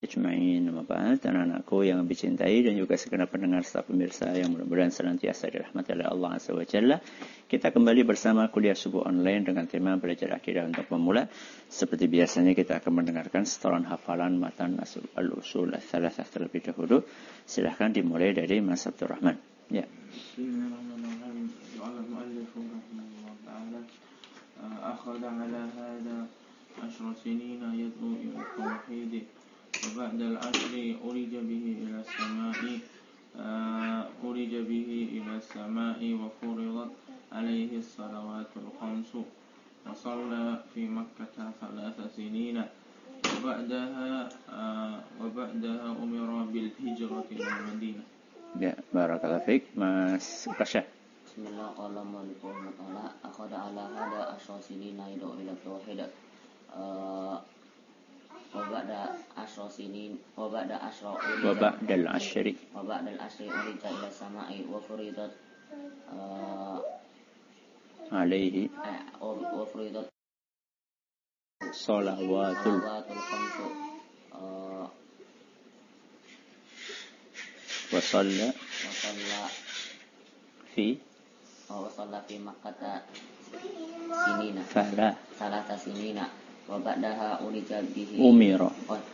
Ajma'in, Mabad, anak-anakku yang dicintai dan juga segenap pendengar serta pemirsa yang mudah-mudahan senantiasa dirahmati oleh Allah Azza wa Jalla. Kita kembali bersama kuliah subuh online dengan tema belajar akidah untuk pemula. Seperti biasanya kita akan mendengarkan setoran hafalan matan al-usul ats-tsalatsah terlebih dahulu. Silahkan dimulai dari Mas Abdul Rahman. Ya. أخذ على هذا 10 سنين يدعو إلى التوحيد وبعد العشر أرج به إلى السماء وفرضت عليه الصلوات الخمس وصلى في مكة 3 سنين وبعدها أمر بالهجرة إلى المدينة. Ya, barakallahu fiik, Mas Ukasha. Bismillahirrahmanirrahim. Akhada ala hada asyasinina yad'u ila tauhid. Waba'dal ashri urija ila sama'i wa furidat Alaihi wa furidat salawatul khamsu wa shalla fi Makkah sinina salasa sinina wa ba'daha umira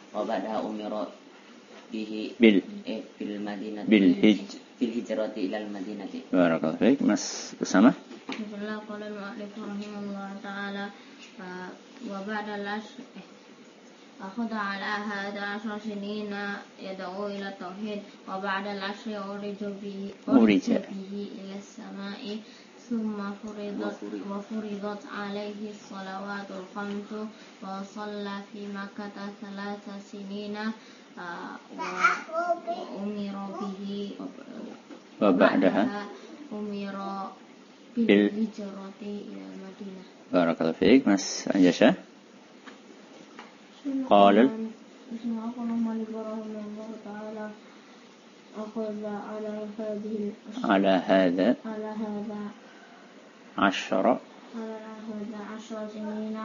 bihi bil madinati bil hijrati ila al madinati. Barakallahu fiik, Mas Usama. Bismillah, qala al-mu'allif rahimahullah ta'ala wa ba'da akhadha ala hada 10 sinina yad'u ila tauhid wa ba'da al-ashri urija bihi ila as-sama'i thumma furidat alayhi as-salawatul khamsu wa shalla fi Makkah 3 sinina wa umira bihi wa ba'daha umira bil hijrati ila Madinah. Barakallahu fiik, Mas Anjasha. Qala على هذا 10 سنين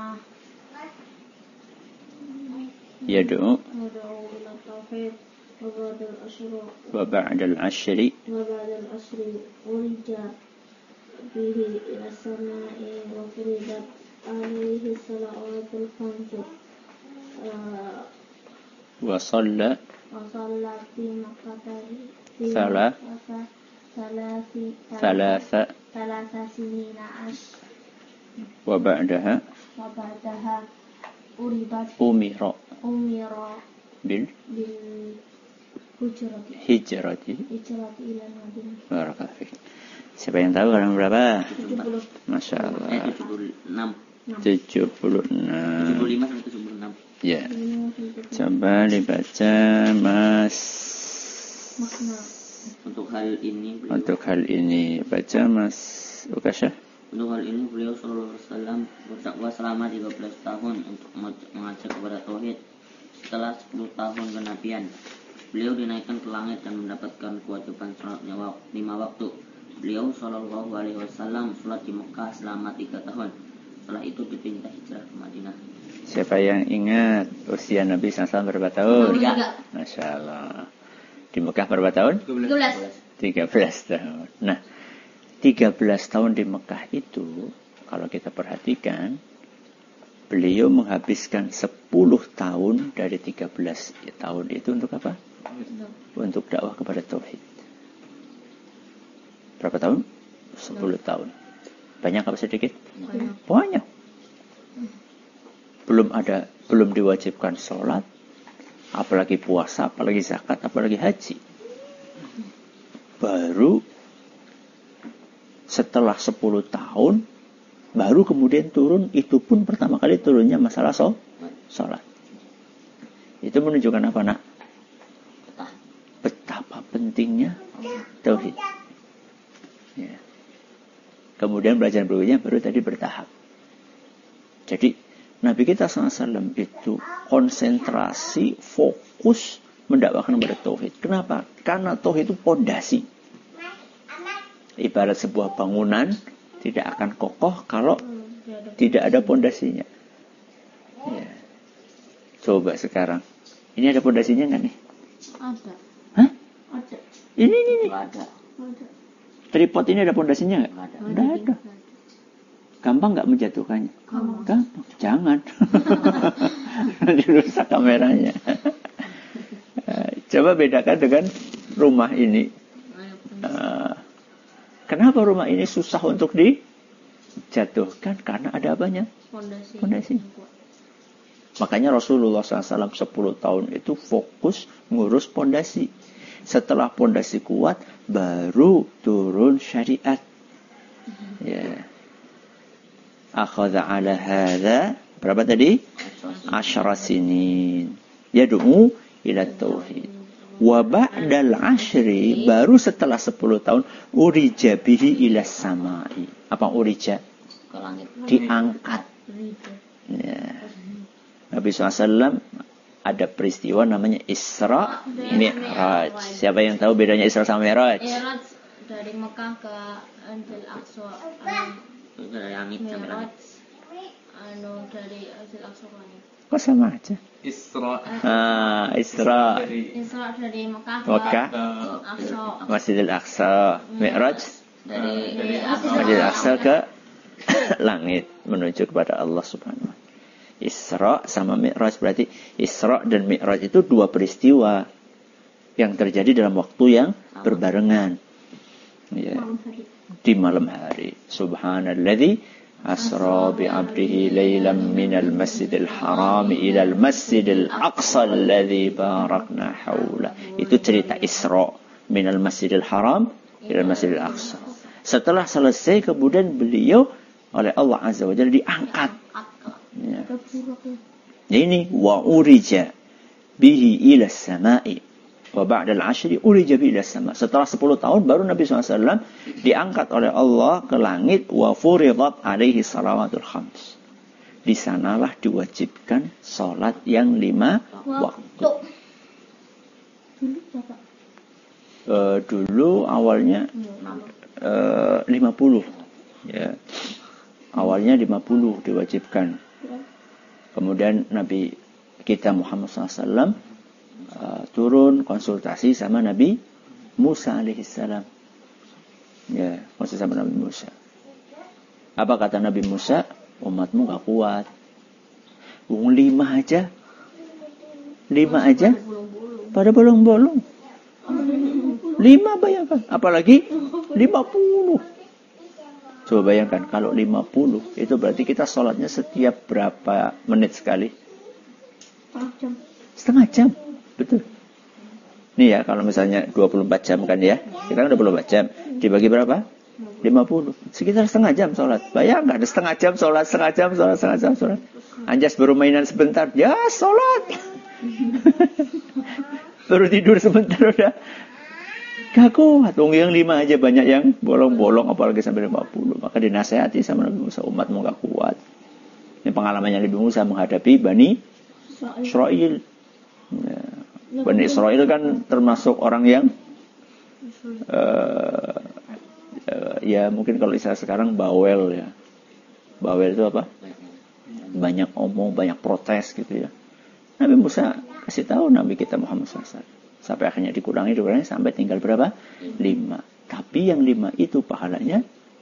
يدعو إلى التوحيد وبعد العشر أرج به إلى السماء وفرضت عليه الصلوات الخمس وصلى في مكة ثلاث سنين وبعدها أمر بالهجرة إلى المدينة. Barakallahu fiik. Siapa yang tahu halaman berapa? 70. Masya Allah. 76. 75 sampai 76. Ya. Coba dibaca, Mas. Makna. Untuk hal ini baca, Mas Ukasha. Untuk hal ini beliau sallallahu alaihi wasallam berdakwah selama 13 tahun untuk mengajak kepada tauhid. Setelah 10 tahun kenabian, beliau dinaikkan ke langit dan mendapatkan kewajiban salat 5 waktu. Beliau sallallahu alaihi wasallam salat di Mekah selama 3 tahun. Setelah itu dipindah hijrah ke Madinah. Siapa yang ingat usia Nabi SAW berapa tahun? 3. Masya Allah. Di Mekah berapa tahun? 13 tahun. Nah, 13 tahun di Mekah itu, kalau kita perhatikan, beliau menghabiskan 10 tahun dari 13 tahun itu untuk apa? Untuk dakwah kepada tauhid. Berapa tahun? 10 tahun. Banyak apa sedikit? Banyak. Belum diwajibkan sholat, apalagi puasa, apalagi zakat, apalagi haji. Baru setelah 10 tahun, baru kemudian turun, itu pun pertama kali turunnya masalah sholat. Itu menunjukkan apa, nak? Betapa pentingnya tauhid. Ya. Kemudian pelajaran berikutnya baru tadi bertahap. Jadi Nabi kita SAW itu konsentrasi, fokus mendakwakan kepada tauhid. Kenapa? Karena tauhid itu pondasi. Ibarat sebuah bangunan tidak akan kokoh kalau tidak ada pondasinya. Ya. Coba sekarang Ini ada pondasinya nggak nih? Ada. Hah? Ada. Ini. Nggak ada. Ada. Tripod ini ada pondasinya nggak? Nggak ada. Nggak ada. Gampang nggak menjatuhkannya? Gampang. Jangan. Nanti rusak kameranya. Coba bedakan dengan rumah ini. Kenapa rumah ini susah untuk dijatuhkan? Karena ada apanya? Pondasi. Makanya Rasulullah SAW 10 tahun itu fokus ngurus pondasi. Setelah pondasi kuat, baru turun syariat. Ya. Akhadha ala hadha, berapa tadi? 10 sinin. Yad'u ila tauhid. Wa ba'dal 10, baru setelah 10 tahun, urija bihi ila samai. Apa urija? Ke langit. Diangkat. Ya. Nabi SAW ada peristiwa namanya Isra Mi'raj. Siapa yang tahu bedanya Isra sama Mi'raj? Mi'raj dari Mekah ke Al-Aqsa. Dari langit sampai langit. Dari Al-Aqsa ke langit. Kok sama aja? Isra. Isra Isra dari Mekah ke Mekah, Aqsa. Masjidil Aqsa. Mi'raj Dari Masjidil Aqsa ke langit menuju kepada Allah Subhanahu wa ta'ala. Isra sama Mi'raj, berarti Isra dan Mi'raj itu dua peristiwa yang terjadi dalam waktu yang berbarengan. Ya. Di malam hari. Subhanalladzi asra bi 'abdihi lailan minal masjidil haram ila al masjidil aqsa alladzi barakna haula. Itu cerita Isra minal masjidil haram ila al masjidil aqsa. Setelah selesai kemudian beliau oleh Allah Azza wa Jalla diangkat. Ya. Ini wa urija bihi ila samai wa ba'da al-'ashri urija bihi ila sama. Setelah 10 tahun baru Nabi SAW diangkat oleh Allah ke langit wa furidat alaihi salawatul khams. Di sanalah diwajibkan salat yang 5 waktu. Dulu awalnya 50. Ya. Awalnya 50 diwajibkan. Kemudian Nabi kita Muhammad SAW turun konsultasi sama Nabi Musa alaihissalam. Ya, konsultasi sama Nabi Musa. Apa kata Nabi Musa? Umatmu gak kuat. 5 aja. 5 aja. Pada bolong-bolong. 5 bayangkan. Apalagi 50. Coba bayangkan, kalau 50, itu berarti kita sholatnya setiap berapa menit sekali? Setengah jam. Betul. Nih ya, kalau misalnya 24 jam kan ya. Kita kan 24 jam. Dibagi berapa? 50. Sekitar setengah jam sholat. Bayangkan, setengah jam sholat. Anjas baru mainan sebentar. Ya, sholat. Baru tidur sebentar udah. Gak kuat. Yang 5 aja banyak yang bolong-bolong. Apalagi sampai 50. Maka dinasehati sama Nabi Musa. Umatmu gak kuat. Ini pengalamannya Nabi Musa menghadapi Bani Israel. Ya. Bani Israel kan termasuk orang yang ya mungkin kalau istilah sekarang bawel ya. Bawel itu apa? Banyak omong, banyak protes gitu ya. Nabi Musa kasih tahu Nabi kita Muhammad SAW. Sampai akhirnya dikurangi sampai tinggal berapa? 5. Tapi yang 5 itu pahalanya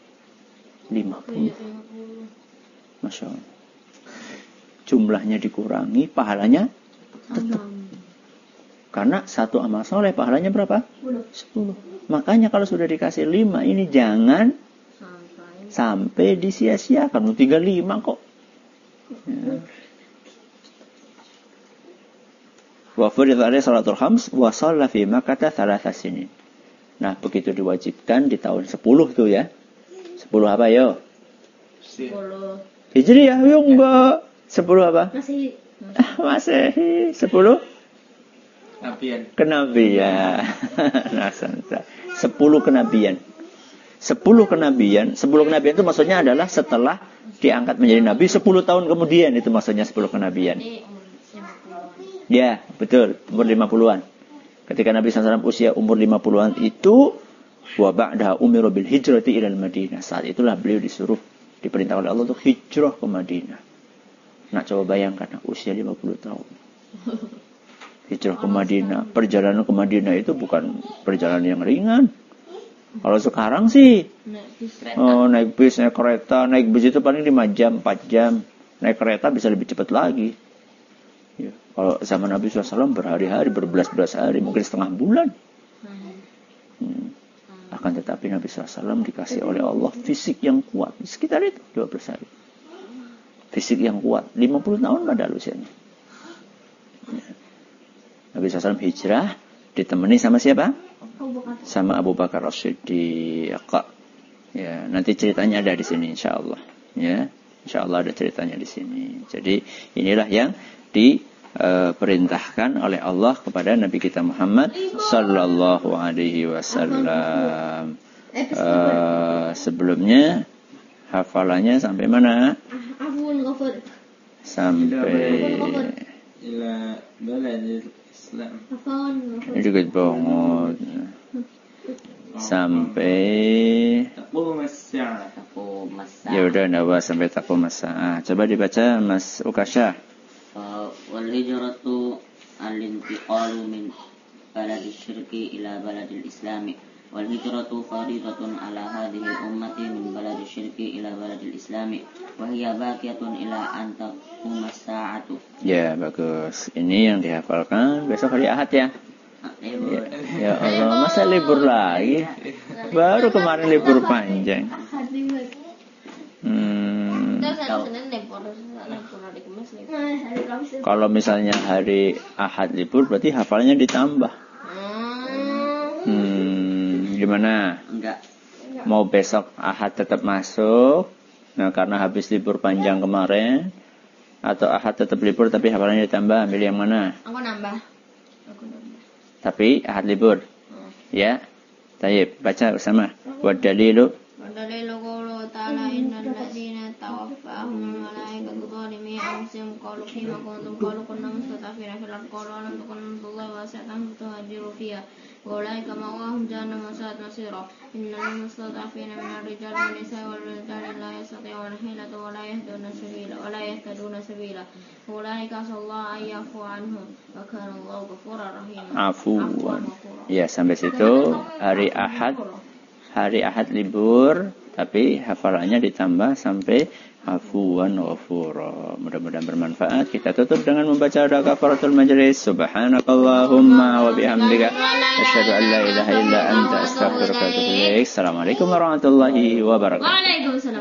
50. Masya Allah. Jumlahnya dikurangi, pahalanya tetap. Karena satu amal soleh pahalanya berapa? 10. Makanya kalau sudah dikasih 5 ini jangan sampai disia-siakan. Tinggal 5 kok. Ya. Wa furidat alaihi salatul khams wa shalla fi Makkah 3 sinin. Nah, begitu diwajibkan di tahun 10 tuh ya. 10 apa yo? 10 Hijriah yo enggak. 10 apa? Masehi. 10 kenabian. Nah, 10 kenabian. 10 kenabian itu maksudnya adalah setelah diangkat menjadi nabi 10 tahun kemudian, itu maksudnya 10 kenabian. Ya, betul, umur 50-an. Ketika Nabi SAW usia umur 50-an itu, wa ba'daha umiru bil hijrati ilal Madinah. Saat itulah beliau diperintah oleh Allah untuk hijrah ke Madinah. Nah, coba bayangkan usia 50 tahun. hijrah ke Madinah. Perjalanan ke Madinah itu bukan perjalanan yang ringan. Kalau sekarang sih naik bis, naik kereta, naik bis itu paling 5 jam, 4 jam. Naik kereta bisa lebih cepat lagi. Ya. Kalau zaman Nabi SAW berhari-hari, berbelas-belas hari, mungkin setengah bulan. Akan tetapi Nabi SAW dikasih oleh Allah fisik yang kuat. Sekitar itu 12 hari. Fisik yang kuat. 50 tahun padahal usianya. Ya. Nabi SAW hijrah ditemani sama siapa? Sama Abu Bakar As-Siddiq. Ya, nanti ceritanya ada di sini insyaallah. Ya, insyaallah ada ceritanya di sini. Jadi inilah yang diperintahkan oleh Allah kepada Nabi kita Muhammad sallallahu alaihi wasallam. Sebelumnya hafalannya sampai mana? Sampai ila baladil Islam. Juga banget. Sampai Taqum as-sa'ah. ya udah nawa sampai taqum as-sa'ah. Coba dibaca Mas Ukasha. Wal hijratu al-intiqalu min baladil syirki ila baladil islami. Wal hijratu faridatun ala hadhihi al-ummati min baladil syirki ila baladil islami. Wa hiya baqiyatun ila an taqum as-sa'atu. Ya, bagus. Ini yang dihafalkan besok hari Ahad ya. Ya Allah, masa libur lagi? Baru kemarin libur panjang. Kalau misalnya hari Ahad libur, berarti hafalannya ditambah. Gimana? Enggak. Mau besok Ahad tetap masuk? Nah, karena habis libur panjang kemarin, atau Ahad tetap libur tapi hafalannya ditambah, ambil yang mana? Aku nambah. Tapi Ahad libur. Ya. Tayyib, baca bersama. Wa dalilu qawluhu ta'ala innal ladzina tawaffahumul malaikatu zalimi anfusihim qalu fima kuntum qalu kunna mustad'afina fil ardi qalu alam takun ardullahi wasi'atan fatuhajiru fiha wa ulaika ma'wahum jahannam wa sa'at masira innal mustad'afina minal rijali wan nisa'i wal wildani la yastati'una hilatan wa la yahtaduna sabila ulaika sallallahu an yafu anhum wa kana Allahu ghafurar rahim. Afuwan. Ya, sampai situ hari Ahad libur, tapi hafalannya ditambah sampai afuwan ghafura. Mudah-mudahan bermanfaat. Kita tutup dengan membaca doa kafaratul majlis. Subhanakallahumma wa bihamdika asyhadu an la ilaha illa anta astaghfiruka wa atubu ilaik. Assalamualaikum warahmatullahi wabarakatuh. Waalaikumsalam.